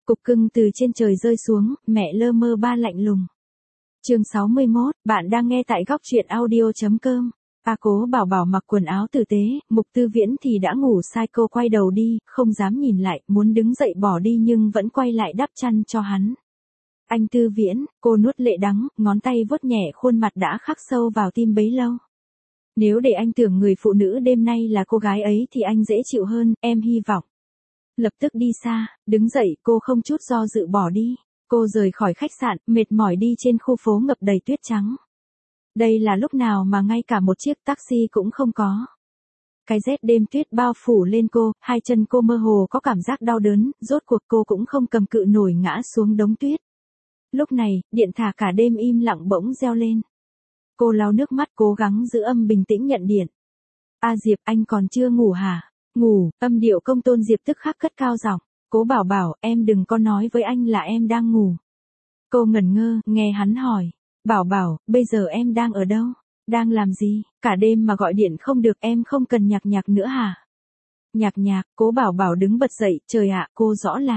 Cục cưng từ trên trời rơi xuống, mẹ lơ mơ ba lạnh lùng. Chương 61, bạn đang nghe tại góc truyện audio.com. Cố Bảo Bảo mặc quần áo tử tế, Mục Tư Viễn thì đã ngủ sai, cô quay đầu đi, không dám nhìn lại, muốn đứng dậy bỏ đi nhưng vẫn quay lại đắp chăn cho hắn. Anh Tư Viễn, cô nuốt lệ đắng, ngón tay vuốt nhẹ khuôn mặt đã khắc sâu vào tim bấy lâu. Nếu để anh tưởng người phụ nữ đêm nay là cô gái ấy thì anh dễ chịu hơn, em hy vọng. Lập tức đi xa, đứng dậy, cô không chút do dự bỏ đi. Cô rời khỏi khách sạn, mệt mỏi đi trên khu phố ngập đầy tuyết trắng. Đây là lúc nào mà ngay cả một chiếc taxi cũng không có. Cái rét đêm tuyết bao phủ lên cô, hai chân cô mơ hồ có cảm giác đau đớn, rốt cuộc cô cũng không cầm cự nổi ngã xuống đống tuyết. Lúc này, điện thả cả đêm im lặng bỗng reo lên. Cô lau nước mắt cố gắng giữ âm bình tĩnh nhận điện. Diệp, anh còn chưa ngủ hả? Ngủ, âm điệu Công Tôn Diệp tức khắc cất cao giọng. Cố Bảo Bảo, em đừng có nói với anh là em đang ngủ. Cô ngẩn ngơ, nghe hắn hỏi. Bảo Bảo, bây giờ em đang ở đâu? Đang làm gì? Cả đêm mà gọi điện không được, em không cần nhạc nữa hả? Nhạc, Cố Bảo Bảo đứng bật dậy, trời ạ, cô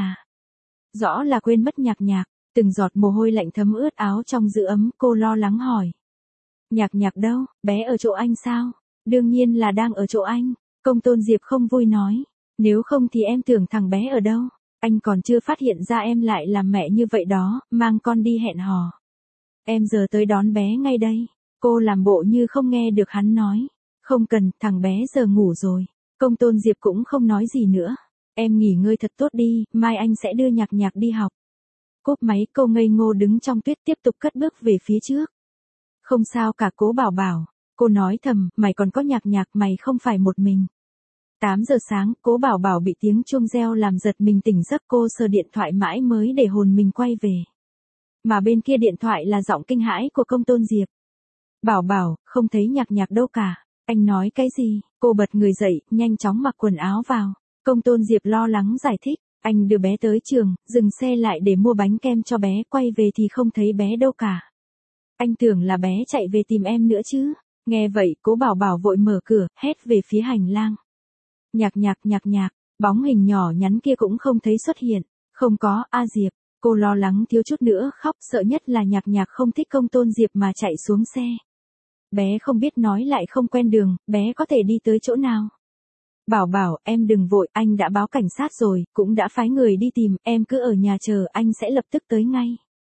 rõ là quên mất nhạc. Từng giọt mồ hôi lạnh thấm ướt áo trong giữ ấm, cô lo lắng hỏi. Nhạc đâu, bé ở chỗ anh sao? Đương nhiên là đang ở chỗ anh. Công Tôn Diệp không vui nói. Nếu không thì em tưởng thằng bé ở đâu? Anh còn chưa phát hiện ra em lại làm mẹ như vậy đó, mang con đi hẹn hò. Em giờ tới đón bé ngay đây. Cô làm bộ như không nghe được hắn nói. Không cần, thằng bé giờ ngủ rồi. Công Tôn Diệp cũng không nói gì nữa. Em nghỉ ngơi thật tốt đi, mai anh sẽ đưa nhạc đi học. Cúp máy, cô ngây ngô đứng trong tuyết tiếp tục cất bước về phía trước. Không sao cả Cố Bảo Bảo. Cô nói thầm, mày còn có nhạc, mày không phải một mình. 8 giờ sáng, Cố Bảo Bảo bị tiếng chuông reo làm giật mình tỉnh giấc, cô sờ điện thoại mãi mới để hồn mình quay về. Mà bên kia điện thoại là giọng kinh hãi của Công Tôn Diệp. Bảo Bảo, không thấy nhạc đâu cả. Anh nói cái gì? Cô bật người dậy, nhanh chóng mặc quần áo vào. Công Tôn Diệp lo lắng giải thích. Anh đưa bé tới trường, dừng xe lại để mua bánh kem cho bé, quay về thì không thấy bé đâu cả. Anh tưởng là bé chạy về tìm em nữa chứ. Nghe vậy, Cố Bảo Bảo vội mở cửa, hét về phía hành lang. Nhạc, bóng hình nhỏ nhắn kia cũng không thấy xuất hiện. Không có, Diệp. Cô lo lắng thiếu chút nữa khóc, sợ nhất là nhạc không thích Công Tôn Diệp mà chạy xuống xe. Bé không biết nói lại không quen đường, bé có thể đi tới chỗ nào? Bảo Bảo, em đừng vội, anh đã báo cảnh sát rồi, cũng đã phái người đi tìm, em cứ ở nhà chờ, anh sẽ lập tức tới ngay.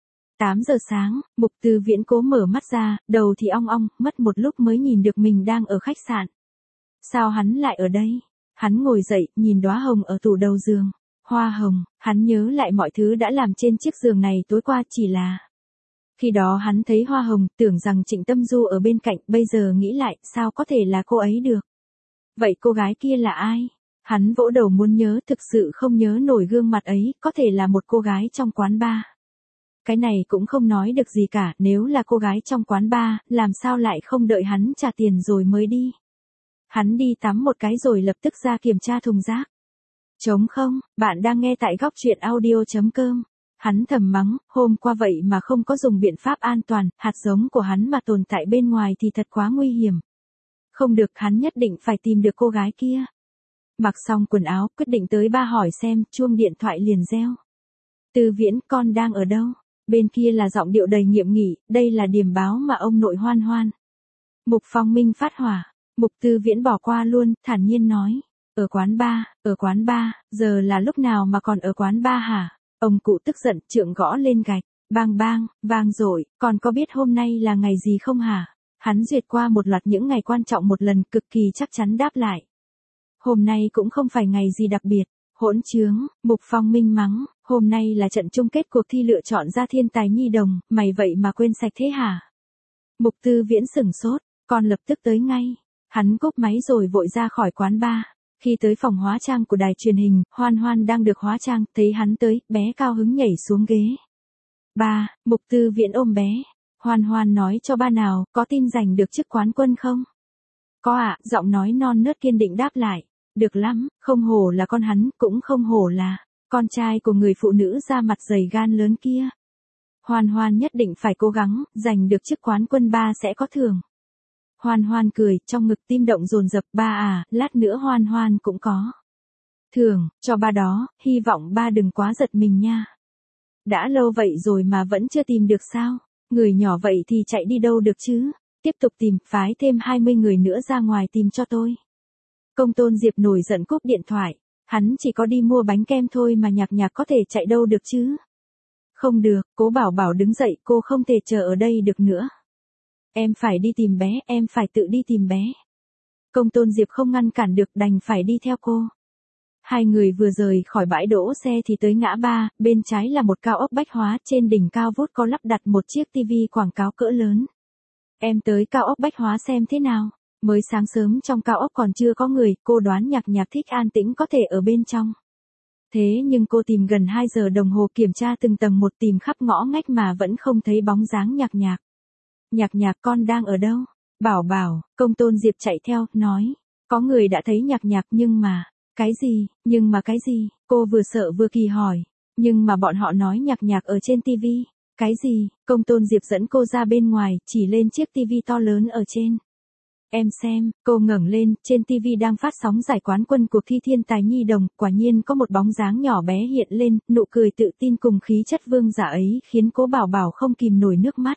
8 giờ sáng, Mục Tư Viễn cố mở mắt ra, đầu thì ong ong, mất một lúc mới nhìn được mình đang ở khách sạn. Sao hắn lại ở đây? Hắn ngồi dậy, nhìn đóa hồng ở tủ đầu giường. Hoa hồng, hắn nhớ lại mọi thứ đã làm trên chiếc giường này tối qua, chỉ là... Khi đó hắn thấy hoa hồng, tưởng rằng Trịnh Tâm Du ở bên cạnh, bây giờ nghĩ lại, sao có thể là cô ấy được? Vậy cô gái kia là ai? Hắn vỗ đầu muốn nhớ, thực sự không nhớ nổi gương mặt ấy, có thể là một cô gái trong quán bar. Cái này cũng không nói được gì cả, nếu là cô gái trong quán bar, làm sao lại không đợi hắn trả tiền rồi mới đi? Hắn đi tắm một cái rồi lập tức ra kiểm tra thùng rác. Trống không, bạn đang nghe tại góc truyện audio.com. Hắn thầm mắng, hôm qua vậy mà không có dùng biện pháp an toàn, hạt giống của hắn mà tồn tại bên ngoài thì thật quá nguy hiểm. Không được, hắn nhất định phải tìm được cô gái kia. Mặc xong quần áo, quyết định tới ba hỏi xem, chuông điện thoại liền reo. Tư Viễn, con đang ở đâu? Bên kia là giọng điệu đầy nghiêm nghị, đây là điềm báo mà ông nội Hoan. Mục Phong Minh phát hỏa. Mục Tư Viễn bỏ qua luôn, thản nhiên nói. Ở quán bar, giờ là lúc nào mà còn ở quán bar hả? Ông cụ tức giận, trượng gõ lên gạch. Bang, vang dội, còn có biết hôm nay là ngày gì không hả? Hắn duyệt qua một loạt những ngày quan trọng một lần, cực kỳ chắc chắn đáp lại. Hôm nay cũng không phải ngày gì đặc biệt. Hỗn trướng, Mục Phong Minh mắng, hôm nay là trận chung kết cuộc thi lựa chọn ra thiên tài nhi đồng, mày vậy mà quên sạch thế hả? Mục Tư Viễn sửng sốt, con lập tức tới ngay. Hắn cúp máy rồi vội ra khỏi quán bar. Khi tới phòng hóa trang của đài truyền hình, Hoan đang được hóa trang, thấy hắn tới, bé cao hứng nhảy xuống ghế. Ba, Mục Tư Viễn ôm bé. Hoan nói cho ba nào, có tin giành được chức quán quân không? Có ạ, giọng nói non nớt kiên định đáp lại. Được lắm, không hổ là con hắn, cũng không hổ là con trai của người phụ nữ da mặt dày gan lớn kia. Hoan nhất định phải cố gắng, giành được chức quán quân, ba sẽ có thưởng. Hoan cười, trong ngực tim động dồn dập, ba à, lát nữa Hoan cũng có Thường, cho ba đó, hy vọng ba đừng quá giật mình nha. Đã lâu vậy rồi mà vẫn chưa tìm được sao? Người nhỏ vậy thì chạy đi đâu được chứ? Tiếp tục tìm, phái thêm 20 người nữa ra ngoài tìm cho tôi. Công Tôn Diệp nổi giận cúp điện thoại. Hắn chỉ có đi mua bánh kem thôi mà Nhạc Nhạc có thể chạy đâu được chứ? Không được, Cố Bảo Bảo đứng dậy, cô không thể chờ ở đây được nữa. Em phải đi tìm bé, em phải tự đi tìm bé. Công Tôn Diệp không ngăn cản được, đành phải đi theo cô. Hai người vừa rời khỏi bãi đỗ xe thì tới ngã ba, bên trái là một cao ốc bách hóa, trên đỉnh cao vút có lắp đặt một chiếc tivi quảng cáo cỡ lớn. Em tới cao ốc bách hóa xem thế nào? Mới sáng sớm trong cao ốc còn chưa có người, cô đoán Nhạc Nhạc thích an tĩnh có thể ở bên trong. Thế nhưng cô tìm gần 2 giờ đồng hồ, kiểm tra từng tầng một, tìm khắp ngõ ngách mà vẫn không thấy bóng dáng Nhạc Nhạc. Nhạc Nhạc con đang ở đâu? Bảo Bảo, Công Tôn Diệp chạy theo, nói. Có người đã thấy Nhạc Nhạc nhưng mà. Cái gì, nhưng mà cái gì? Cô vừa sợ vừa kỳ hỏi. Nhưng mà bọn họ nói Nhạc Nhạc ở trên tivi. Cái gì? Công Tôn Diệp dẫn cô ra bên ngoài, chỉ lên chiếc tivi to lớn ở trên. Em xem, cô ngẩng lên, trên tivi đang phát sóng giải quán quân cuộc thi thiên tài nhi đồng, quả nhiên có một bóng dáng nhỏ bé hiện lên, nụ cười tự tin cùng khí chất vương giả ấy khiến Cố Bảo Bảo không kìm nổi nước mắt.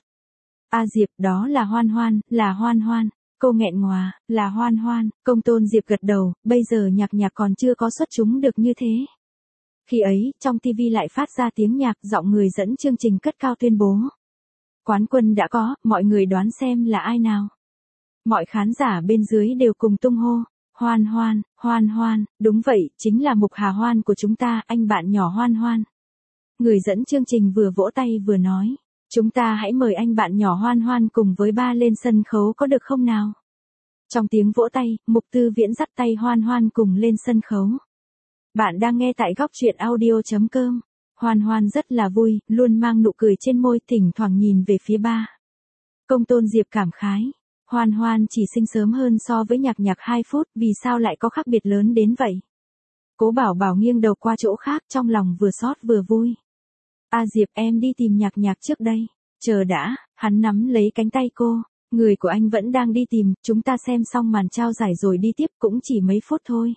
A Diệp, đó là Hoan Hoan, là Hoan Hoan. Cô nghẹn ngòa, là Hoan Hoan. Công Tôn Diệp gật đầu, bây giờ Nhạc Nhạc còn chưa có xuất chúng được như thế. Khi ấy, trong tivi lại phát ra tiếng nhạc, giọng người dẫn chương trình cất cao tuyên bố. Quán quân đã có, mọi người đoán xem là ai nào. Mọi khán giả bên dưới đều cùng tung hô. Hoan Hoan, Hoan Hoan, đúng vậy, chính là Mục Hà Hoan của chúng ta, anh bạn nhỏ Hoan Hoan. Người dẫn chương trình vừa vỗ tay vừa nói. Chúng ta hãy mời anh bạn nhỏ Hoan Hoan cùng với ba lên sân khấu có được không nào? Trong tiếng vỗ tay, Mục Tư Viễn dắt tay Hoan Hoan cùng lên sân khấu. Bạn đang nghe tại góc truyện audio.com. Hoan Hoan rất là vui, luôn mang nụ cười trên môi, thỉnh thoảng nhìn về phía ba. Công Tôn Diệp cảm khái. Hoan Hoan chỉ sinh sớm hơn so với Nhạc Nhạc 2 phút, vì sao lại có khác biệt lớn đến vậy? Cố Bảo Bảo nghiêng đầu qua chỗ khác, trong lòng vừa xót vừa vui. A Diệp, em đi tìm Nhạc Nhạc trước đây. Chờ đã, hắn nắm lấy cánh tay cô. Người của anh vẫn đang đi tìm, chúng ta xem xong màn trao giải rồi đi tiếp, cũng chỉ mấy phút thôi.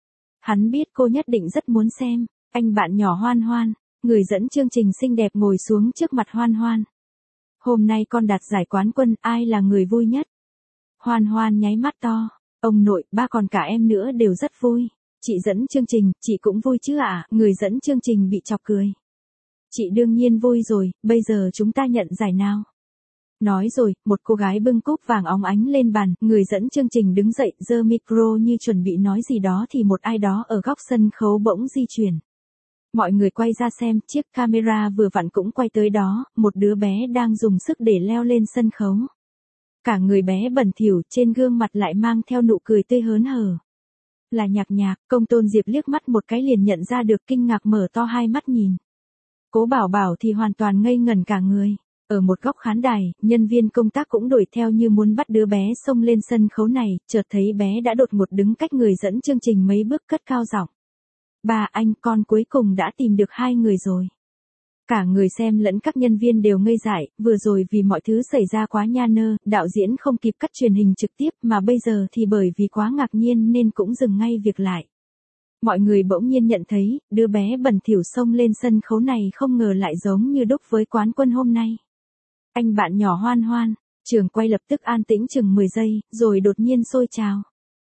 Hắn biết cô nhất định rất muốn xem. Anh bạn nhỏ Hoan Hoan, người dẫn chương trình xinh đẹp ngồi xuống trước mặt Hoan Hoan. Hôm nay con đạt giải quán quân, ai là người vui nhất? Hoan Hoan nháy mắt to. Ông nội, ba còn cả em nữa đều rất vui. Chị dẫn chương trình, chị cũng vui chứ ạ? Người dẫn chương trình bị chọc cười. Chị đương nhiên vui rồi, bây giờ chúng ta nhận giải nào. Nói rồi, một cô gái bưng cúp vàng óng ánh lên bàn, người dẫn chương trình đứng dậy, giơ micro như chuẩn bị nói gì đó thì một ai đó ở góc sân khấu bỗng di chuyển. Mọi người quay ra xem, chiếc camera vừa vặn cũng quay tới đó, một đứa bé đang dùng sức để leo lên sân khấu. Cả người bé bẩn thỉu, trên gương mặt lại mang theo nụ cười tươi hớn hở. Là Nhạc Nhạc. Công Tôn Diệp liếc mắt một cái liền nhận ra được, kinh ngạc mở to hai mắt nhìn. Cố Bảo Bảo thì hoàn toàn ngây ngẩn cả người. Ở một góc khán đài, nhân viên công tác cũng đuổi theo như muốn bắt đứa bé xông lên sân khấu này, chợt thấy bé đã đột ngột đứng cách người dẫn chương trình mấy bước, cất cao giọng. Bà, anh, con cuối cùng đã tìm được 2 người rồi. Cả người xem lẫn các nhân viên đều ngây dại, vừa rồi vì mọi thứ xảy ra quá nha nơ, đạo diễn không kịp cắt truyền hình trực tiếp, mà bây giờ thì bởi vì quá ngạc nhiên nên cũng dừng ngay việc lại. Mọi người bỗng nhiên nhận thấy, đứa bé bẩn thỉu xông lên sân khấu này không ngờ lại giống như đúc với quán quân hôm nay. Anh bạn nhỏ Hoan Hoan. Trường quay lập tức an tĩnh chừng 10 giây, rồi đột nhiên sôi trào.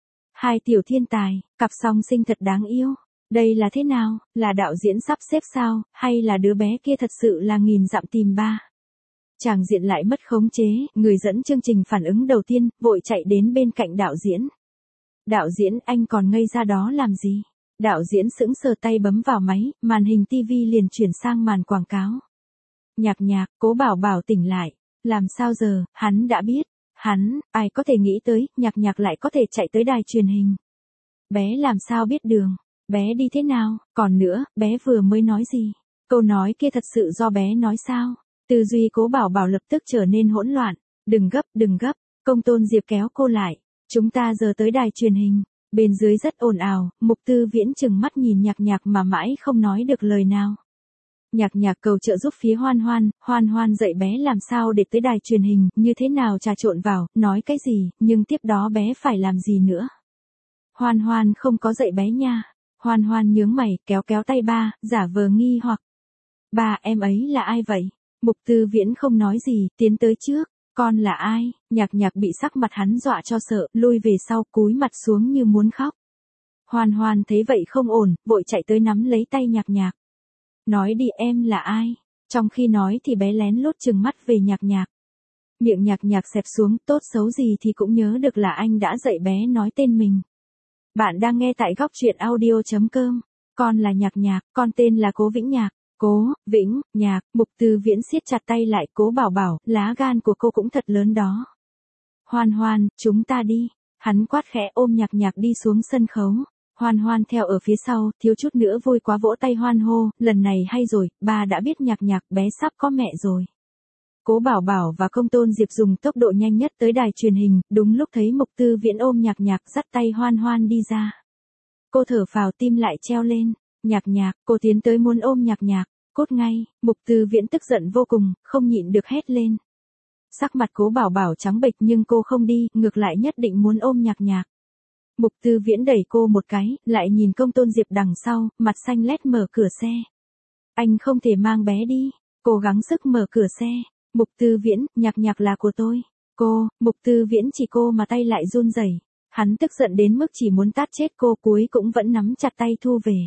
2 tiểu thiên tài, cặp song sinh thật đáng yêu. Đây là thế nào, là đạo diễn sắp xếp sao, hay là đứa bé kia thật sự là nghìn dặm tìm ba? Tràng diện lại mất khống chế, người dẫn chương trình phản ứng đầu tiên, vội chạy đến bên cạnh đạo diễn. Đạo diễn, anh còn ngây ra đó làm gì? Đạo diễn sững sờ, tay bấm vào máy, màn hình tivi liền chuyển sang màn quảng cáo. Nhạc Nhạc. Cố Bảo Bảo tỉnh lại. Làm sao giờ, hắn đã biết. Hắn, ai có thể nghĩ tới, Nhạc Nhạc lại có thể chạy tới đài truyền hình. Bé làm sao biết đường? Bé đi thế nào? Còn nữa, bé vừa mới nói gì? Câu nói kia thật sự do bé nói sao? Tư duy Cố Bảo Bảo lập tức trở nên hỗn loạn. Đừng gấp. Công Tôn Diệp kéo cô lại. Chúng ta giờ tới đài truyền hình. Bên dưới rất ồn ào, Mục Tư Viễn trừng mắt nhìn Nhạc Nhạc mà mãi không nói được lời nào. Nhạc Nhạc cầu trợ giúp phía Hoan Hoan, Hoan Hoan dạy bé làm sao để tới đài truyền hình, như thế nào trà trộn vào, nói cái gì, nhưng tiếp đó bé phải làm gì nữa. Hoan Hoan không có dạy bé nha. Hoan Hoan nhướng mày, kéo kéo tay ba, giả vờ nghi hoặc. Ba, em ấy là ai vậy? Mục Tư Viễn không nói gì, tiến tới trước. Con là ai? Nhạc Nhạc bị sắc mặt hắn dọa cho sợ, lui về sau, cúi mặt xuống như muốn khóc. Hoan Hoan thấy vậy không ổn, vội chạy tới nắm lấy tay Nhạc Nhạc. Nói đi, em là ai? Trong khi nói thì bé lén lút trừng mắt về Nhạc Nhạc. Miệng Nhạc Nhạc xẹp xuống, tốt xấu gì thì cũng nhớ được là anh đã dạy bé nói tên mình. Bạn đang nghe tại góc truyện audio.com. Con là Nhạc Nhạc, con tên là Cố Vĩnh Nhạc. Cố, Vĩnh, Nhạc, Mục Tư Viễn siết chặt tay lại. Cố bảo bảo, lá gan của cô cũng thật lớn đó. Hoan Hoan, chúng ta đi. Hắn quát khẽ ôm Nhạc Nhạc đi xuống sân khấu. Hoan Hoan theo ở phía sau, thiếu chút nữa vui quá vỗ tay hoan hô, lần này hay rồi, ba đã biết Nhạc Nhạc bé sắp có mẹ rồi. Cố Bảo Bảo và Công Tôn Diệp dùng tốc độ nhanh nhất tới đài truyền hình, đúng lúc thấy Mục Tư Viễn ôm Nhạc Nhạc dắt tay Hoan Hoan đi ra. Cô thở phào tim lại treo lên, Nhạc Nhạc, cô tiến tới muốn ôm Nhạc Nhạc, cốt ngay, Mục Tư Viễn tức giận vô cùng, không nhịn được hét lên. Sắc mặt Cố Bảo Bảo trắng bệch nhưng cô không đi, ngược lại nhất định muốn ôm Nhạc Nhạc. Mục Tư Viễn đẩy cô một cái, lại nhìn Công Tôn Diệp đằng sau, mặt xanh lét mở cửa xe. Anh không thể mang bé đi, cố gắng sức mở cửa xe. Mục Tư Viễn, Nhạc Nhạc là của tôi. Cô, Mục Tư Viễn chỉ cô mà tay lại run rẩy. Hắn tức giận đến mức chỉ muốn tát chết cô, cuối cũng vẫn nắm chặt tay thu về.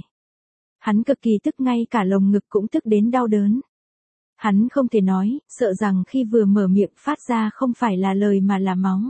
Hắn cực kỳ tức, ngay cả lồng ngực cũng tức đến đau đớn. Hắn không thể nói, sợ rằng khi vừa mở miệng phát ra không phải là lời mà là máu.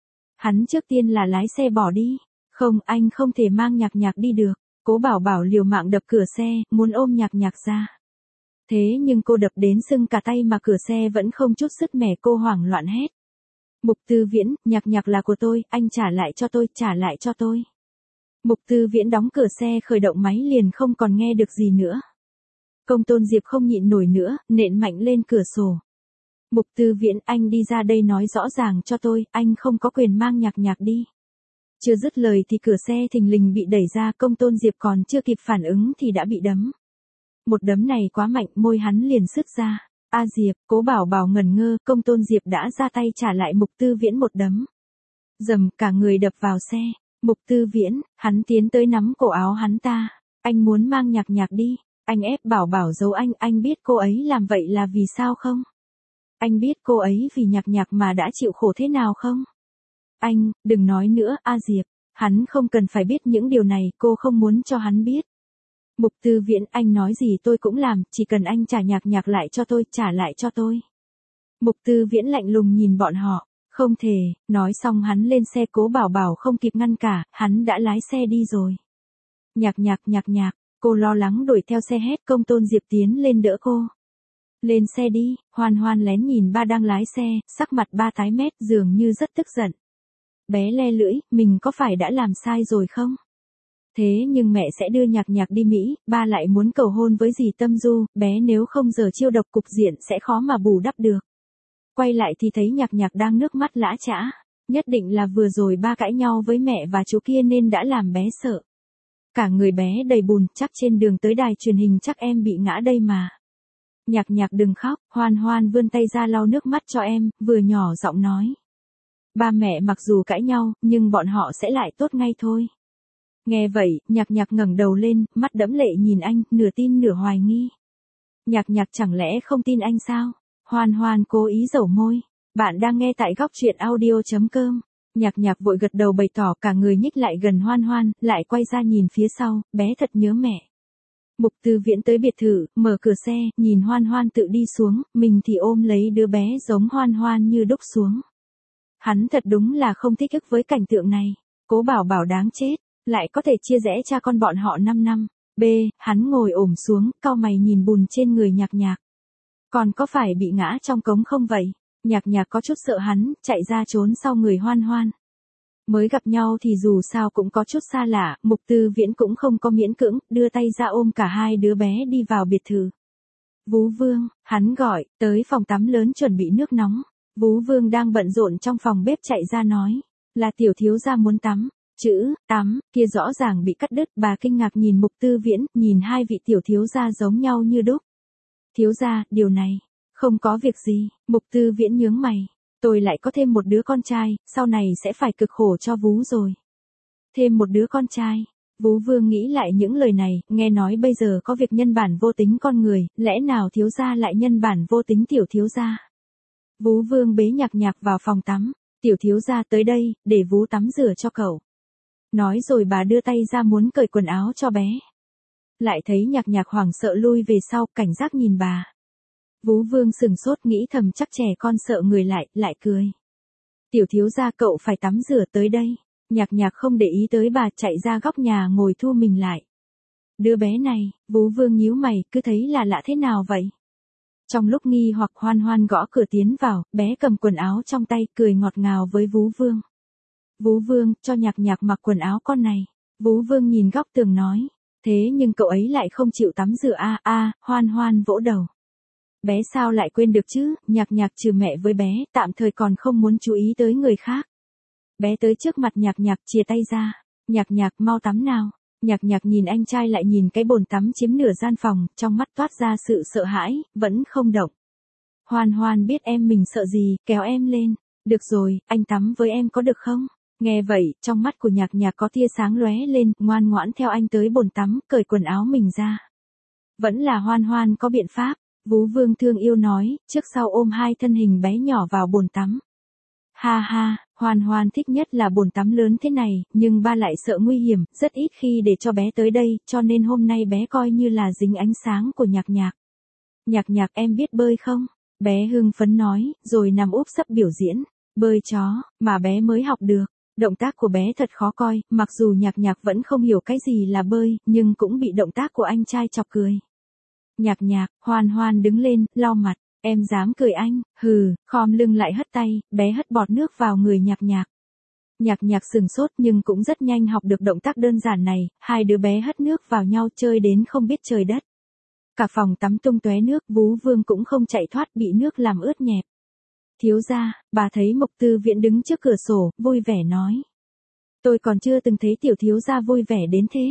Hắn trước tiên là lái xe bỏ đi. Không, anh không thể mang Nhạc Nhạc đi được. Cố Bảo Bảo liều mạng đập cửa xe, muốn ôm Nhạc Nhạc ra. Thế nhưng cô đập đến sưng cả tay mà cửa xe vẫn không chút sứt mẻ, cô hoảng loạn hét. Mục Tư Viễn, Nhạc Nhạc là của tôi, anh trả lại cho tôi, trả lại cho tôi. Mục Tư Viễn đóng cửa xe khởi động máy liền không còn nghe được gì nữa. Công Tôn Diệp không nhịn nổi nữa, nện mạnh lên cửa sổ. Mục Tư Viễn, anh đi ra đây nói rõ ràng cho tôi, anh không có quyền mang Nhạc Nhạc đi. Chưa dứt lời thì cửa xe thình lình bị đẩy ra, Công Tôn Diệp còn chưa kịp phản ứng thì đã bị đấm. Một đấm này quá mạnh, môi hắn liền sứt ra. A Diệp, Cố Bảo Bảo ngẩn ngơ, Công Tôn Diệp đã ra tay trả lại Mục Tư Viễn một đấm. Dầm, cả người đập vào xe. Mục Tư Viễn, hắn tiến tới nắm cổ áo hắn ta. Anh muốn mang Nhạc Nhạc đi. Anh ép Bảo Bảo giấu anh biết cô ấy làm vậy là vì sao không? Anh biết cô ấy vì Nhạc Nhạc mà đã chịu khổ thế nào không? Anh, đừng nói nữa, A Diệp. Hắn không cần phải biết những điều này, cô không muốn cho hắn biết. Mục Tư Viễn, anh nói gì tôi cũng làm, chỉ cần anh trả Nhạc Nhạc lại cho tôi, trả lại cho tôi. Mục Tư Viễn lạnh lùng nhìn bọn họ, không thể, nói xong hắn lên xe. Cố Bảo Bảo không kịp ngăn cả, hắn đã lái xe đi rồi. Nhạc Nhạc, cô lo lắng đuổi theo xe hét. Công Tôn Diệp tiến lên đỡ cô. Lên xe đi. Hoan Hoan lén nhìn ba đang lái xe, sắc mặt ba tái mét, dường như rất tức giận. Bé le lưỡi, mình có phải đã làm sai rồi không? Thế nhưng mẹ sẽ đưa Nhạc Nhạc đi Mỹ, ba lại muốn cầu hôn với dì Tâm Du, bé nếu không giờ chiêu độc cục diện sẽ khó mà bù đắp được. Quay lại thì thấy Nhạc Nhạc đang nước mắt lã chã, nhất định là vừa rồi ba cãi nhau với mẹ và chú kia nên đã làm bé sợ. Cả người bé đầy bùn, chắc trên đường tới đài truyền hình chắc em bị ngã đây mà. Nhạc Nhạc đừng khóc, Hoan Hoan vươn tay ra lau nước mắt cho em, vừa nhỏ giọng nói. Ba mẹ mặc dù cãi nhau, nhưng bọn họ sẽ lại tốt ngay thôi. Nghe vậy, Nhạc Nhạc ngẩng đầu lên, mắt đẫm lệ nhìn anh, nửa tin nửa hoài nghi. Nhạc Nhạc chẳng lẽ không tin anh sao? Hoan Hoan cố ý dẩu môi. Bạn đang nghe tại góc truyện audio.com. Nhạc Nhạc vội gật đầu bày tỏ, cả người nhích lại gần Hoan Hoan, lại quay ra nhìn phía sau, bé thật nhớ mẹ. Mục Tư Viễn tới biệt thự, mở cửa xe, nhìn Hoan Hoan tự đi xuống, mình thì ôm lấy đứa bé giống Hoan Hoan như đúc xuống. Hắn thật đúng là không thích ứng với cảnh tượng này. Cố Bảo Bảo đáng chết, lại có thể chia rẽ cha con bọn họ 5 năm. B, hắn ngồi ổm xuống, cau mày nhìn bùn trên người Nhạc Nhạc. Còn có phải bị ngã trong cống không vậy? Nhạc Nhạc có chút sợ hắn, chạy ra trốn sau người Hoan Hoan. Mới gặp nhau thì dù sao cũng có chút xa lạ, Mục Tư Viễn cũng không có miễn cưỡng, đưa tay ra ôm cả hai đứa bé đi vào biệt thự. Vú Vương, hắn gọi, tới phòng tắm lớn chuẩn bị nước nóng. Vú Vương đang bận rộn trong phòng bếp chạy ra nói, là tiểu thiếu gia muốn tắm. Chữ, tắm, kia rõ ràng bị cắt đứt, bà kinh ngạc nhìn Mục Tư Viễn, nhìn hai vị tiểu thiếu gia giống nhau như đúc. Thiếu gia, điều này, không có việc gì, Mục Tư Viễn nhướng mày, tôi lại có thêm một đứa con trai, sau này sẽ phải cực khổ cho vú rồi. Thêm một đứa con trai, Vú Vương nghĩ lại những lời này, nghe nói bây giờ có việc nhân bản vô tính con người, lẽ nào thiếu gia lại nhân bản vô tính tiểu thiếu gia. Vú Vương bế Nhạc Nhạc vào phòng tắm, tiểu thiếu gia tới đây, để vú tắm rửa cho cậu. Nói rồi bà đưa tay ra muốn cởi quần áo cho bé. Lại thấy Nhạc Nhạc hoảng sợ lui về sau, cảnh giác nhìn bà. Vú Vương sừng sốt nghĩ thầm chắc trẻ con sợ người lại cười. Tiểu thiếu gia cậu phải tắm rửa tới đây. Nhạc Nhạc không để ý tới bà, chạy ra góc nhà ngồi thu mình lại. Đứa bé này, Vú Vương nhíu mày, cứ thấy là lạ thế nào vậy? Trong lúc nghi hoặc Hoan Hoan gõ cửa tiến vào, bé cầm quần áo trong tay, cười ngọt ngào với Vú Vương. Vú Vương, cho Nhạc Nhạc mặc quần áo con này. Vú Vương nhìn góc tường nói. Thế nhưng cậu ấy lại không chịu tắm rửa Hoan Hoan vỗ đầu. Bé sao lại quên được chứ, Nhạc Nhạc trừ mẹ với bé, tạm thời còn không muốn chú ý tới người khác. Bé tới trước mặt Nhạc Nhạc chìa tay ra. Nhạc Nhạc mau tắm nào. Nhạc Nhạc nhìn anh trai lại nhìn cái bồn tắm chiếm nửa gian phòng, trong mắt toát ra sự sợ hãi, vẫn không động. Hoan Hoan biết em mình sợ gì, kéo em lên. Được rồi, anh tắm với em có được không? Nghe vậy, trong mắt của Nhạc Nhạc có tia sáng lóe lên, ngoan ngoãn theo anh tới bồn tắm, cởi quần áo mình ra. Vẫn là Hoan Hoan có biện pháp, Vú Vương thương yêu nói, trước sau ôm hai thân hình bé nhỏ vào bồn tắm. Ha ha, Hoan Hoan thích nhất là bồn tắm lớn thế này, nhưng ba lại sợ nguy hiểm, rất ít khi để cho bé tới đây, cho nên hôm nay bé coi như là dính ánh sáng của Nhạc Nhạc. Nhạc Nhạc em biết bơi không? Bé hưng phấn nói, rồi nằm úp sấp biểu diễn. Bơi chó, mà bé mới học được. Động tác của bé thật khó coi, mặc dù Nhạc Nhạc vẫn không hiểu cái gì là bơi, nhưng cũng bị động tác của anh trai chọc cười. Nhạc Nhạc, Hoan Hoan đứng lên, lau mặt. Em dám cười anh, hừ, khom lưng lại hất tay, bé hất bọt nước vào người Nhạc Nhạc. Nhạc Nhạc sừng sốt nhưng cũng rất nhanh học được động tác đơn giản này, hai đứa bé hất nước vào nhau chơi đến không biết trời đất. Cả phòng tắm tung tóe nước, Vú Vương cũng không chạy thoát bị nước làm ướt nhẹp. Thiếu gia, bà thấy Mục Tư Viễn đứng trước cửa sổ, vui vẻ nói. Tôi còn chưa từng thấy tiểu thiếu gia vui vẻ đến thế.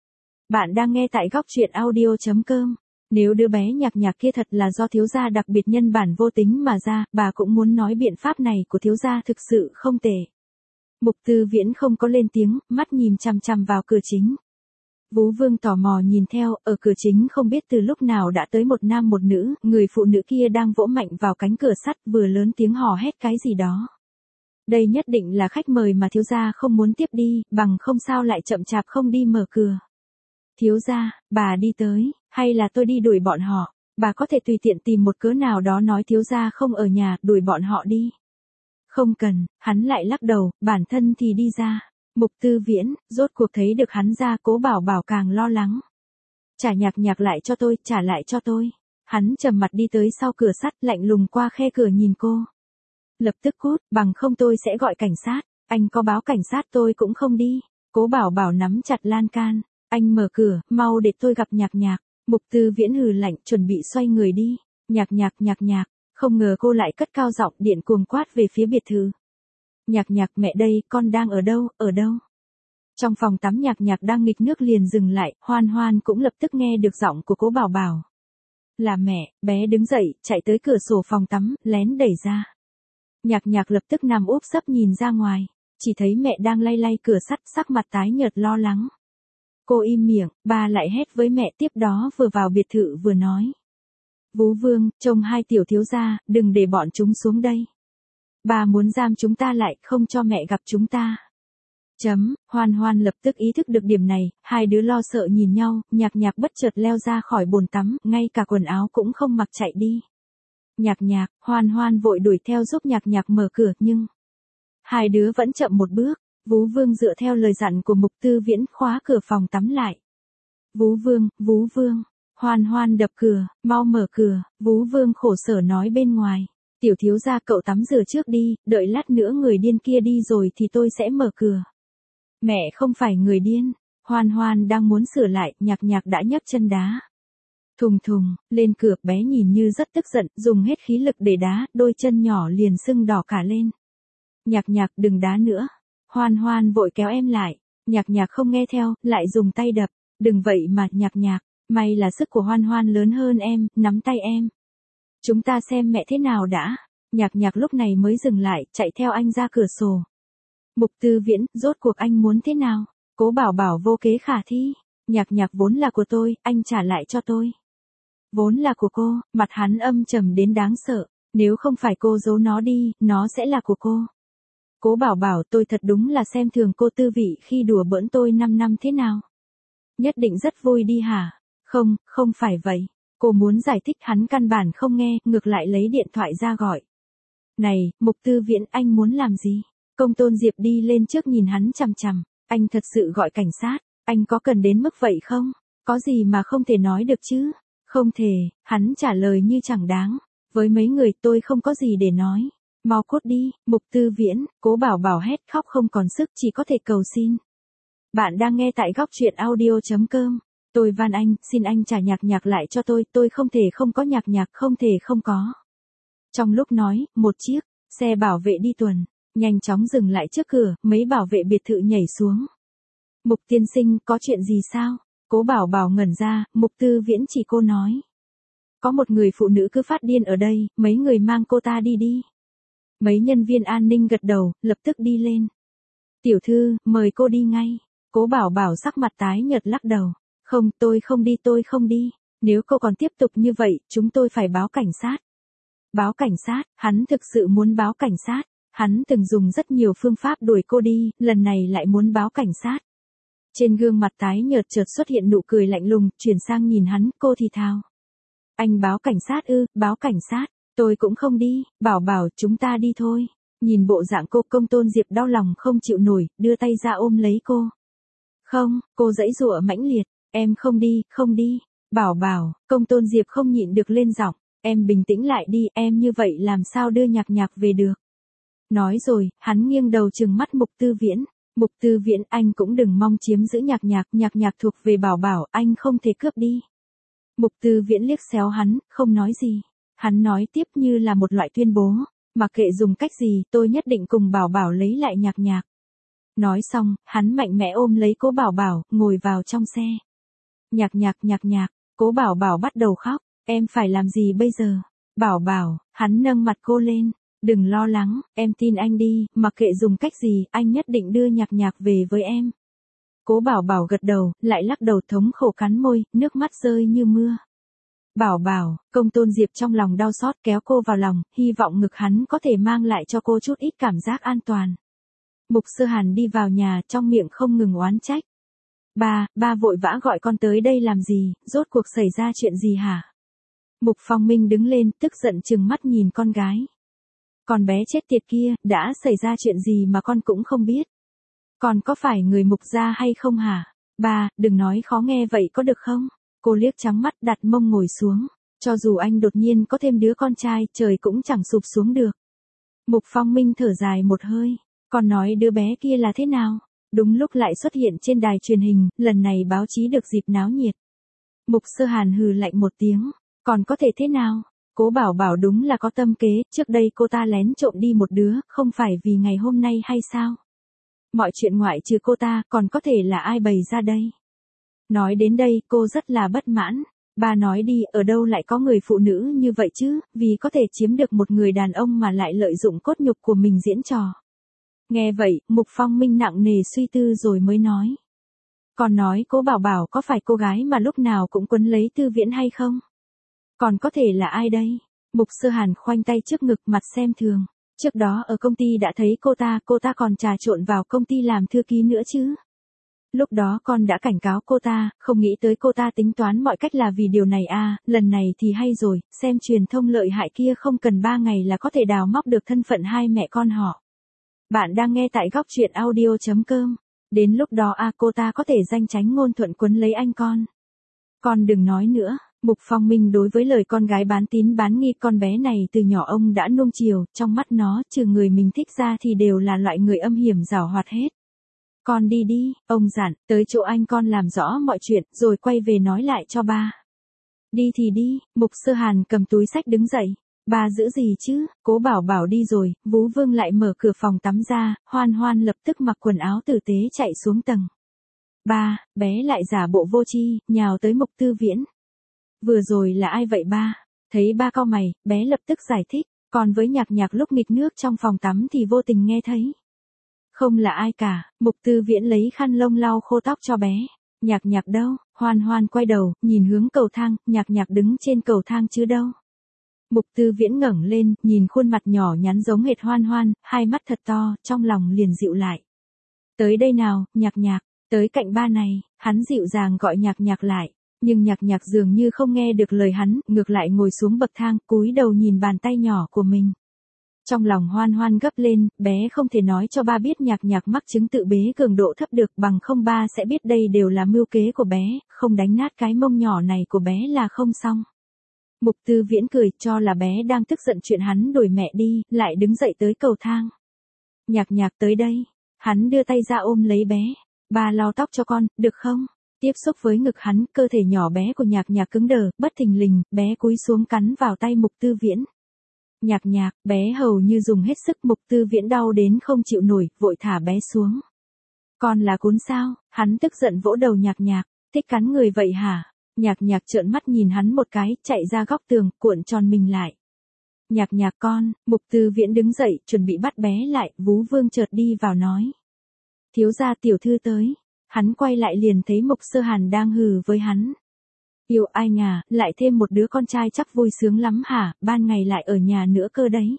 Bạn đang nghe tại góc truyện audio.com. Nếu đứa bé Nhạc Nhạc kia thật là do thiếu gia đặc biệt nhân bản vô tính mà ra, bà cũng muốn nói biện pháp này của thiếu gia thực sự không tệ. Mục Tư Viễn không có lên tiếng, mắt nhìn chằm chằm vào cửa chính. Vú Vương tò mò nhìn theo, ở cửa chính không biết từ lúc nào đã tới một nam một nữ, người phụ nữ kia đang vỗ mạnh vào cánh cửa sắt vừa lớn tiếng hò hét cái gì đó. Đây nhất định là khách mời mà thiếu gia không muốn tiếp đi, bằng không sao lại chậm chạp không đi mở cửa. Thiếu gia, bà đi tới, hay là tôi đi đuổi bọn họ, bà có thể tùy tiện tìm một cớ nào đó nói thiếu gia không ở nhà, đuổi bọn họ đi. Không cần, hắn lại lắc đầu, bản thân thì đi ra. Mục Tư Viễn, rốt cuộc thấy được hắn ra, Cố Bảo Bảo càng lo lắng. Trả Nhạc Nhạc lại cho tôi, trả lại cho tôi. Hắn trầm mặt đi tới sau cửa sắt, lạnh lùng qua khe cửa nhìn cô. Lập tức cút, bằng không tôi sẽ gọi cảnh sát, anh có báo cảnh sát tôi cũng không đi. Cố Bảo Bảo nắm chặt lan can, anh mở cửa, mau để tôi gặp Nhạc Nhạc. Mục Tư Viễn hừ lạnh, chuẩn bị xoay người đi. Nhạc Nhạc, không ngờ cô lại cất cao giọng điện cuồng quát về phía biệt thự. Nhạc Nhạc mẹ đây, con đang ở đâu? Trong phòng tắm Nhạc Nhạc đang nghịch nước liền dừng lại, Hoan Hoan cũng lập tức nghe được giọng của Cố Bảo Bảo. Là mẹ, bé đứng dậy, chạy tới cửa sổ phòng tắm, lén đẩy ra. Nhạc Nhạc lập tức nằm úp sấp nhìn ra ngoài, chỉ thấy mẹ đang lay lay cửa sắt, sắc mặt tái nhợt lo lắng. Cô im miệng, ba lại hét với mẹ, tiếp đó vừa vào biệt thự vừa nói. Vú Vương, trông hai tiểu thiếu gia, đừng để bọn chúng xuống đây. Bà muốn giam chúng ta lại, không cho mẹ gặp chúng ta. Hoan Hoan lập tức ý thức được điểm này, hai đứa lo sợ nhìn nhau, Nhạc Nhạc bất chợt leo ra khỏi bồn tắm, ngay cả quần áo cũng không mặc chạy đi. Nhạc, Hoan Hoan vội đuổi theo giúp Nhạc Nhạc mở cửa, nhưng hai đứa vẫn chậm một bước. Vú Vương dựa theo lời dặn của Mục Tư Viễn khóa cửa phòng tắm lại. Vú Vương, Hoan Hoan đập cửa, mau mở cửa, Vú Vương khổ sở nói bên ngoài. Tiểu thiếu gia cậu tắm rửa trước đi, đợi lát nữa người điên kia đi rồi thì tôi sẽ mở cửa. Mẹ không phải người điên. Hoan Hoan đang muốn sửa lại, Nhạc Nhạc đã nhấc chân đá. Thùng, lên cửa, bé nhìn như rất tức giận, dùng hết khí lực để đá, đôi chân nhỏ liền sưng đỏ cả lên. Nhạc đừng đá nữa. Hoan Hoan vội kéo em lại. Nhạc không nghe theo, lại dùng tay đập. Đừng vậy mà, Nhạc, may là sức của Hoan Hoan lớn hơn em, nắm tay em. Chúng ta xem mẹ thế nào đã. Nhạc lúc này mới dừng lại, chạy theo anh ra cửa sổ. Mục Tư Viễn, rốt cuộc anh muốn thế nào? Cố Bảo Bảo vô kế khả thi. Nhạc Nhạc vốn là của tôi, anh trả lại cho tôi. Vốn là của cô, mặt hắn âm trầm đến đáng sợ. Nếu không phải cô giấu nó đi, nó sẽ là của cô. Cố Bảo Bảo, tôi thật đúng là xem thường cô Tư Vị khi đùa bỡn tôi 5 năm thế nào. Nhất định rất vui đi hả? Không, không phải vậy. Cô muốn giải thích, hắn căn bản không nghe, ngược lại lấy điện thoại ra gọi. Này, Mục Tư Viễn, anh muốn làm gì? Công Tôn Diệp đi lên trước nhìn hắn chằm chằm. Anh thật sự gọi cảnh sát, anh có cần đến mức vậy không? Có gì mà không thể nói được chứ? Không thể, hắn trả lời như chẳng đáng. Với mấy người tôi không có gì để nói. Mau cút đi, Mục Tư Viễn. Cố Bảo Bảo hét khóc không còn sức, chỉ có thể cầu xin. Bạn đang nghe tại góc truyện audio.com. Tôi van anh, xin anh trả Nhạc Nhạc lại cho tôi không thể không có Nhạc Nhạc, không thể không có. Trong lúc nói, một chiếc xe bảo vệ đi tuần, nhanh chóng dừng lại trước cửa, mấy bảo vệ biệt thự nhảy xuống. Mục tiên sinh, có chuyện gì sao? Cố Bảo Bảo ngẩn ra, Mục Tư Viễn chỉ cô nói. Có một người phụ nữ cứ phát điên ở đây, mấy người mang cô ta đi đi. Mấy nhân viên an ninh gật đầu, lập tức đi lên. Tiểu thư, mời cô đi ngay. Cố Bảo Bảo sắc mặt tái nhợt lắc đầu. Không, tôi không đi. Nếu cô còn tiếp tục như vậy, chúng tôi phải báo cảnh sát. Báo cảnh sát, hắn thực sự muốn báo cảnh sát. Hắn từng dùng rất nhiều phương pháp đuổi cô đi, lần này lại muốn báo cảnh sát. Trên gương mặt tái nhợt chợt xuất hiện nụ cười lạnh lùng, chuyển sang nhìn hắn, cô thì thào. Anh báo cảnh sát ư? Báo cảnh sát, tôi cũng không đi. Bảo Bảo, chúng ta đi thôi. Nhìn bộ dạng cô, Công Tôn Diệp đau lòng không chịu nổi, đưa tay ra ôm lấy cô. Không, cô giãy giụa mãnh liệt. Em không đi. Bảo Bảo, Công Tôn Diệp không nhịn được lên giọng. Em bình tĩnh lại đi, em như vậy làm sao đưa Nhạc Nhạc về được. Nói rồi, hắn nghiêng đầu trừng mắt Mục Tư Viễn. Mục Tư Viễn, anh cũng đừng mong chiếm giữ Nhạc Nhạc, Nhạc Nhạc thuộc về Bảo Bảo, anh không thể cướp đi. Mục Tư Viễn liếc xéo hắn, không nói gì. Hắn nói tiếp như là một loại tuyên bố, mặc kệ dùng cách gì, tôi nhất định cùng Bảo Bảo lấy lại Nhạc Nhạc. Nói xong, hắn mạnh mẽ ôm lấy Cố Bảo Bảo, ngồi vào trong xe. Nhạc Nhạc, Cố Bảo Bảo bắt đầu khóc, em phải làm gì bây giờ? Bảo Bảo, hắn nâng mặt cô lên. Đừng lo lắng, em tin anh đi, mặc kệ dùng cách gì, anh nhất định đưa Nhạc Nhạc về với em. Cố Bảo Bảo gật đầu, lại lắc đầu thống khổ cắn môi, nước mắt rơi như mưa. Bảo Bảo, Công Tôn Diệp trong lòng đau xót kéo cô vào lòng, hy vọng ngực hắn có thể mang lại cho cô chút ít cảm giác an toàn. Mục Sơ Hàn đi vào nhà, trong miệng không ngừng oán trách. Ba vội vã gọi con tới đây làm gì, rốt cuộc xảy ra chuyện gì hả? Mục Phong Minh đứng lên, tức giận trừng mắt nhìn con gái. Con bé chết tiệt kia, đã xảy ra chuyện gì mà con cũng không biết. Con có phải người Mục gia hay không hả? Ba, đừng nói khó nghe vậy có được không? Cô liếc trắng mắt đặt mông ngồi xuống. Cho dù anh đột nhiên có thêm đứa con trai, trời cũng chẳng sụp xuống được. Mục Phong Minh thở dài một hơi. Con nói đứa bé kia là thế nào? Đúng lúc lại xuất hiện trên đài truyền hình, lần này báo chí được dịp náo nhiệt. Mục Sơ Hàn hừ lạnh một tiếng. Còn có thể thế nào? Cố Bảo Bảo đúng là có tâm kế, trước đây cô ta lén trộm đi một đứa, không phải vì ngày hôm nay hay sao? Mọi chuyện ngoại trừ cô ta, còn có thể là ai bày ra đây? Nói đến đây, cô rất là bất mãn. Ba nói đi, ở đâu lại có người phụ nữ như vậy chứ, vì có thể chiếm được một người đàn ông mà lại lợi dụng cốt nhục của mình diễn trò. Nghe vậy, Mục Phong Minh nặng nề suy tư rồi mới nói. Còn nói Cố Bảo Bảo có phải cô gái mà lúc nào cũng quấn lấy Tư Viễn hay không? Còn có thể là ai đây? Mục Sơ Hàn khoanh tay trước ngực mặt xem thường. Trước đó ở công ty đã thấy cô ta còn trà trộn vào công ty làm thư ký nữa chứ. Lúc đó con đã cảnh cáo cô ta, không nghĩ tới cô ta tính toán mọi cách là vì điều này à, lần này thì hay rồi, xem truyền thông lợi hại kia không cần 3 ngày là có thể đào móc được thân phận hai mẹ con họ. Bạn đang nghe tại góc truyện audio.com. Đến lúc đó cô ta có thể danh tránh ngôn thuận quấn lấy anh con. Con đừng nói nữa. Mục Phong Minh đối với lời con gái bán tín bán nghi con bé này từ nhỏ ông đã nuông chiều, trong mắt nó trừ người mình thích ra thì đều là loại người âm hiểm giảo hoạt hết. Con đi đi, ông dặn, tới chỗ anh con làm rõ mọi chuyện, rồi quay về nói lại cho ba. Đi thì đi, Mục Sơ Hàn cầm túi xách đứng dậy. Ba giữ gì chứ, Cố Bảo Bảo đi rồi, Vú Vương lại mở cửa phòng tắm ra, Hoan Hoan lập tức mặc quần áo tử tế chạy xuống tầng. Ba, bé lại giả bộ vô tri, nhào tới Mục Tư Viễn. Vừa rồi là ai vậy ba? Thấy ba cau mày, bé lập tức giải thích, còn với Nhạc Nhạc lúc nghịch nước trong phòng tắm thì vô tình nghe thấy. Không là ai cả, Mục Tư Viễn lấy khăn lông lau khô tóc cho bé. Nhạc Nhạc đâu? Hoan Hoan quay đầu, nhìn hướng cầu thang, Nhạc Nhạc đứng trên cầu thang chứ đâu. Mục Tư Viễn ngẩng lên, nhìn khuôn mặt nhỏ nhắn giống hệt Hoan Hoan, hai mắt thật to, trong lòng liền dịu lại. Tới đây nào, Nhạc Nhạc, tới cạnh ba này, hắn dịu dàng gọi Nhạc Nhạc lại. Nhưng Nhạc Nhạc dường như không nghe được lời hắn, ngược lại ngồi xuống bậc thang, cúi đầu nhìn bàn tay nhỏ của mình. Trong lòng Hoan Hoan gấp lên, bé không thể nói cho ba biết Nhạc Nhạc mắc chứng tự bế cường độ thấp được, bằng không ba sẽ biết đây đều là mưu kế của bé, không đánh nát cái mông nhỏ này của bé là không xong. Mục Tư Viễn cười, cho là bé đang tức giận chuyện hắn đuổi mẹ đi, lại đứng dậy tới cầu thang. Nhạc Nhạc tới đây, hắn đưa tay ra ôm lấy bé. Ba lau tóc cho con, được không? Tiếp xúc với ngực hắn, cơ thể nhỏ bé của Nhạc Nhạc cứng đờ, bất thình lình, bé cúi xuống cắn vào tay Mục Tư Viễn. Nhạc Nhạc, bé hầu như dùng hết sức, Mục Tư Viễn đau đến không chịu nổi, vội thả bé xuống. Con là cún sao? Hắn tức giận vỗ đầu Nhạc Nhạc, thích cắn người vậy hả? Nhạc Nhạc trợn mắt nhìn hắn một cái, chạy ra góc tường, cuộn tròn mình lại. Nhạc Nhạc con, Mục Tư Viễn đứng dậy, chuẩn bị bắt bé lại, Vú Vương chợt đi vào nói. Thiếu gia tiểu thư tới. Hắn quay lại liền thấy Mục Sơ Hàn đang hừ với hắn. Yêu ai ngà, lại thêm một đứa con trai chắc vui sướng lắm hả, ban ngày lại ở nhà nữa cơ đấy.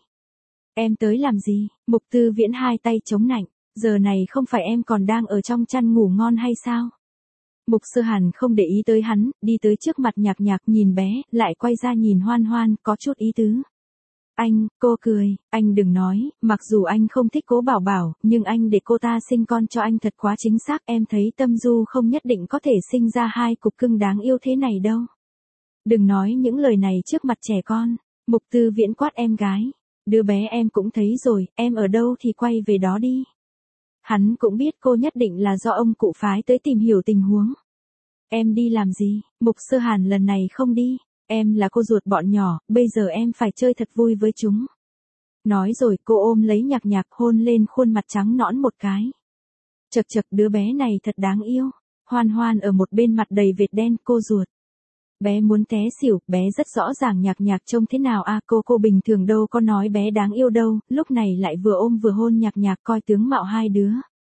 Em tới làm gì? Mục Tư Viễn hai tay chống nạnh, giờ này không phải em còn đang ở trong chăn ngủ ngon hay sao? Mục Sơ Hàn không để ý tới hắn, đi tới trước mặt Nhạc Nhạc nhìn bé, lại quay ra nhìn Hoan Hoan, có chút ý tứ. Anh, cô cười, anh đừng nói, mặc dù anh không thích Cố Bảo Bảo, nhưng anh để cô ta sinh con cho anh thật quá chính xác, em thấy Tâm Du không nhất định có thể sinh ra hai cục cưng đáng yêu thế này đâu. Đừng nói những lời này trước mặt trẻ con. Mục Tư Viễn quát em gái. Đứa bé em cũng thấy rồi, em ở đâu thì quay về đó đi. Hắn cũng biết cô nhất định là do ông cụ phái tới tìm hiểu tình huống. Em đi làm gì? Mục Sơ Hàn lần này không đi. Em là cô ruột bọn nhỏ, bây giờ em phải chơi thật vui với chúng. Nói rồi cô ôm lấy Nhạc Nhạc hôn lên khuôn mặt trắng nõn một cái. Chật chật đứa bé này thật đáng yêu. Hoan Hoan ở một bên mặt đầy vệt đen, cô ruột. Bé muốn té xỉu, bé rất rõ ràng Nhạc Nhạc trông thế nào à, cô bình thường đâu có nói bé đáng yêu đâu, lúc này lại vừa ôm vừa hôn Nhạc Nhạc, coi tướng mạo hai đứa.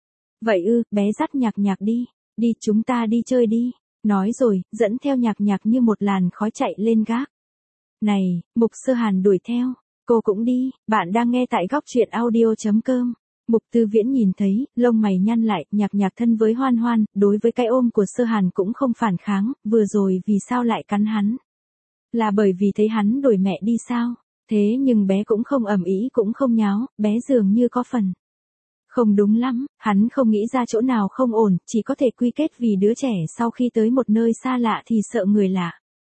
Vậy bé dắt Nhạc Nhạc đi, đi chúng ta đi chơi đi. Nói rồi, dẫn theo Nhạc Nhạc như một làn khói chạy lên gác. Này, Mục Sơ Hàn đuổi theo, cô cũng đi, bạn đang nghe tại góc truyện audio.com. Mục Tư Viễn nhìn thấy, lông mày nhăn lại, Nhạc Nhạc thân với Hoan Hoan, đối với cái ôm của Sơ Hàn cũng không phản kháng, vừa rồi vì sao lại cắn hắn? Là bởi vì thấy hắn đuổi mẹ đi sao? Thế nhưng bé cũng không ầm ĩ cũng không nháo, bé dường như có phần. Không đúng lắm, hắn không nghĩ ra chỗ nào không ổn, chỉ có thể quy kết vì đứa trẻ sau khi tới một nơi xa lạ thì sợ người lạ.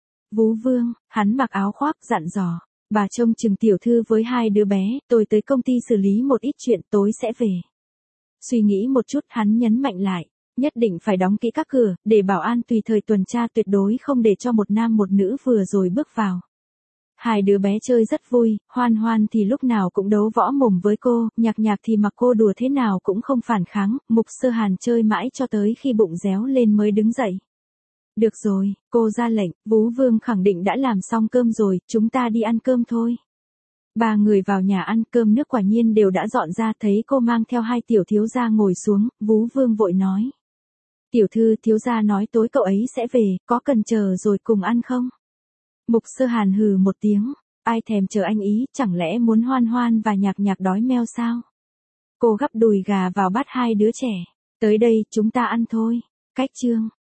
Vú Vương, hắn mặc áo khoác dặn dò, bà trông chừng tiểu thư với hai đứa bé, tôi tới công ty xử lý một ít chuyện tối sẽ về. Suy nghĩ một chút hắn nhấn mạnh lại, nhất định phải đóng kỹ các cửa, để bảo an tùy thời tuần tra tuyệt đối không để cho một nam một nữ vừa rồi bước vào. Hai đứa bé chơi rất vui, Hoan Hoan thì lúc nào cũng đấu võ mồm với cô, Nhạc Nhạc thì mặc cô đùa thế nào cũng không phản kháng, Mục Sơ Hàn chơi mãi cho tới khi bụng réo lên mới đứng dậy. Được rồi, cô ra lệnh, Vú Vương khẳng định đã làm xong cơm rồi, chúng ta đi ăn cơm thôi. Ba người vào nhà ăn, cơm nước quả nhiên đều đã dọn ra, thấy cô mang theo hai tiểu thiếu gia ngồi xuống, Vú Vương vội nói. Tiểu thư thiếu gia nói tối cậu ấy sẽ về, có cần chờ rồi cùng ăn không? Mục Sơ Hàn hừ một tiếng, ai thèm chờ anh ý, chẳng lẽ muốn Hoan Hoan và Nhạc Nhạc đói meo sao? Cô gắp đùi gà vào bát hai đứa trẻ, tới đây chúng ta ăn thôi. Cách chương